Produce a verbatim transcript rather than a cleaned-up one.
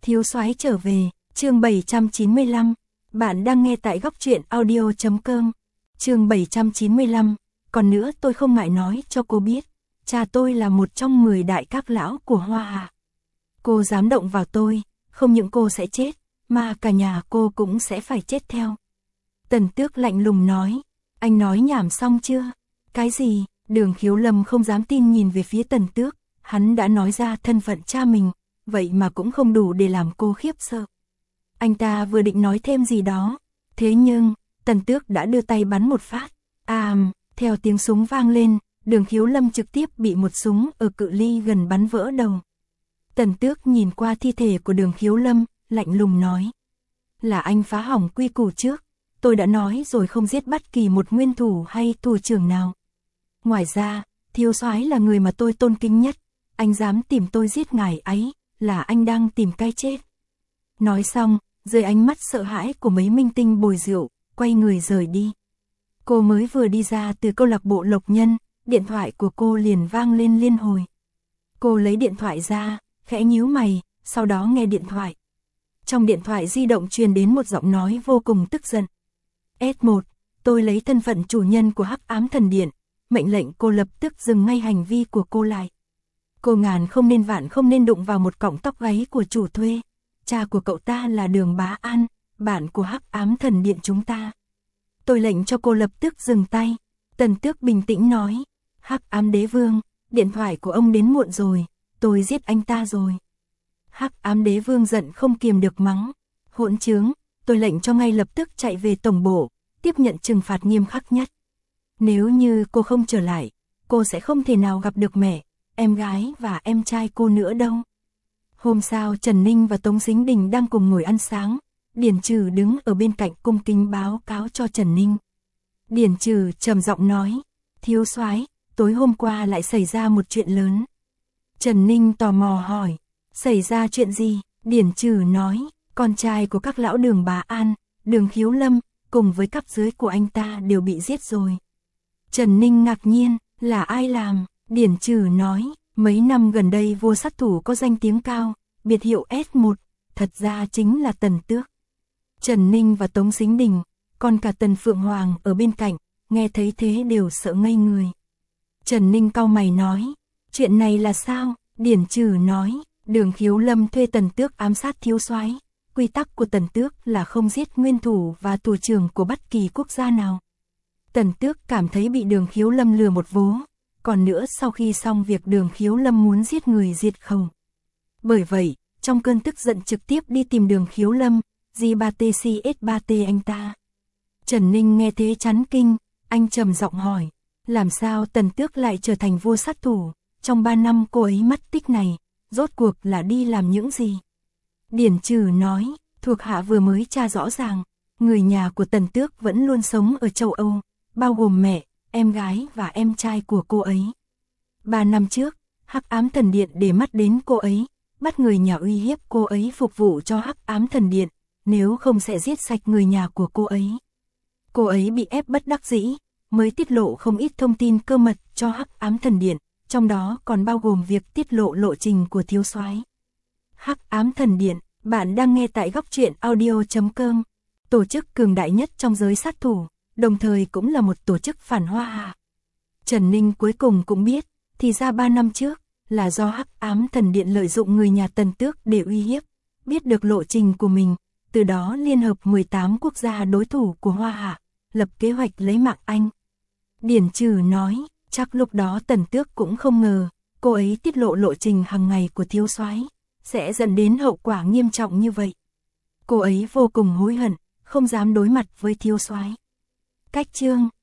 Thiếu soái trở về, chương bảy trăm chín mươi lăm. Bạn đang nghe tại góc truyện audio chấm com. Chương bảy trăm chín mươi lăm. Còn nữa tôi không ngại nói cho cô biết, cha tôi là một trong mười đại các lão của Hoa Hạ. Cô dám động vào tôi, không những cô sẽ chết, mà cả nhà cô cũng sẽ phải chết theo. Tần Tước lạnh lùng nói. Anh nói nhảm xong chưa? Cái gì? Đường Khiếu Lâm không dám tin nhìn về phía Tần Tước. Hắn đã nói ra thân phận cha mình, vậy mà cũng không đủ để làm cô khiếp sợ. Anh ta vừa định nói thêm gì đó, thế nhưng Tần Tước đã đưa tay bắn một phát. À, theo tiếng súng vang lên, Đường Khiếu Lâm trực tiếp bị một súng ở cự ly gần bắn vỡ đầu. Tần Tước nhìn qua thi thể của Đường Khiếu Lâm, lạnh lùng nói. Là anh phá hỏng quy củ trước, tôi đã nói rồi không giết bất kỳ một nguyên thủ hay thủ trưởng nào. Ngoài ra, thiếu soái là người mà tôi tôn kính nhất, anh dám tìm tôi giết ngài ấy, là anh đang tìm cái chết. Nói xong, dưới ánh mắt sợ hãi của mấy minh tinh bồi rượu, quay người rời đi. Cô mới vừa đi ra từ câu lạc bộ Lộc Nhân, điện thoại của cô liền vang lên liên hồi. Cô lấy điện thoại ra, khẽ nhíu mày, sau đó nghe điện thoại. Trong điện thoại di động truyền đến một giọng nói vô cùng tức giận. S một, tôi lấy thân phận chủ nhân của Hắc Ám Thần Điện, mệnh lệnh cô lập tức dừng ngay hành vi của cô lại. Cô ngàn không nên vạn không nên đụng vào một cọng tóc gáy của chủ thuê. Cha của cậu ta là Đường Bá An, bạn của Hắc Ám Thần Điện chúng ta. Tôi lệnh cho cô lập tức dừng tay. Tần Tước bình tĩnh nói. Hắc Ám Đế Vương, điện thoại của ông đến muộn rồi, tôi giết anh ta rồi. Hắc Ám Đế Vương giận không kiềm được mắng. Hỗn trướng, tôi lệnh cho ngay lập tức chạy về tổng bộ, tiếp nhận trừng phạt nghiêm khắc nhất. Nếu như cô không trở lại, cô sẽ không thể nào gặp được mẹ, em gái và em trai cô nữa đâu. Hôm sau Trần Ninh và Tống Sính Đình đang cùng ngồi ăn sáng, Điền Trừ đứng ở bên cạnh cung kính báo cáo cho Trần Ninh. Điền Trừ trầm giọng nói, thiếu soái, tối hôm qua lại xảy ra một chuyện lớn. Trần Ninh tò mò hỏi, xảy ra chuyện gì? Điền Trừ nói, con trai của các lão Đường Bá An, Đường Khiếu Lâm, cùng với cấp dưới của anh ta đều bị giết rồi. Trần Ninh ngạc nhiên, là ai làm? Điền Trừ nói, mấy năm gần đây vua sát thủ có danh tiếng cao, biệt hiệu S một, thật ra chính là Tần Tước. Trần Ninh và Tống Sính Đình, còn cả Tần Phượng Hoàng ở bên cạnh, nghe thấy thế đều sợ ngây người. Trần Ninh cau mày nói, chuyện này là sao? Điền Trừ nói, Đường Khiếu Lâm thuê Tần Tước ám sát thiếu soái. Quy tắc của Tần Tước là không giết nguyên thủ và thủ trưởng của bất kỳ quốc gia nào. Tần Tước cảm thấy bị Đường Khiếu Lâm lừa một vố. Còn nữa sau khi xong việc Đường Khiếu Lâm muốn giết người diệt khẩu. Bởi vậy, trong cơn tức giận trực tiếp đi tìm Đường Khiếu Lâm, G ba T C S ba T anh ta. Trần Ninh nghe thế chấn kinh, anh trầm giọng hỏi, làm sao Tần Tước lại trở thành vua sát thủ, trong ba năm cô ấy mất tích này, rốt cuộc là đi làm những gì? Điền Trừ nói, thuộc hạ vừa mới tra rõ ràng, người nhà của Tần Tước vẫn luôn sống ở châu Âu, bao gồm mẹ, em gái và em trai của cô ấy. Ba năm trước, Hắc Ám Thần Điện để mắt đến cô ấy, bắt người nhà uy hiếp cô ấy phục vụ cho Hắc Ám Thần Điện, nếu không sẽ giết sạch người nhà của cô ấy. Cô ấy bị ép bất đắc dĩ, mới tiết lộ không ít thông tin cơ mật cho Hắc Ám Thần Điện, trong đó còn bao gồm việc tiết lộ lộ trình của thiếu soái. Hắc Ám Thần Điện, bạn đang nghe tại góc truyện audio chấm com, tổ chức cường đại nhất trong giới sát thủ, đồng thời cũng là một tổ chức phản Hoa Hạ. Trần Ninh cuối cùng cũng biết, thì ra ba năm trước, là do Hắc Ám Thần Điện lợi dụng người nhà Tần Tước để uy hiếp, biết được lộ trình của mình, từ đó liên hợp mười tám quốc gia đối thủ của Hoa Hạ, lập kế hoạch lấy mạng anh. Điền Trừ nói, chắc lúc đó Tần Tước cũng không ngờ, cô ấy tiết lộ lộ trình hàng ngày của thiếu soái sẽ dẫn đến hậu quả nghiêm trọng như vậy. Cô ấy vô cùng hối hận, không dám đối mặt với thiếu soái. Cách chương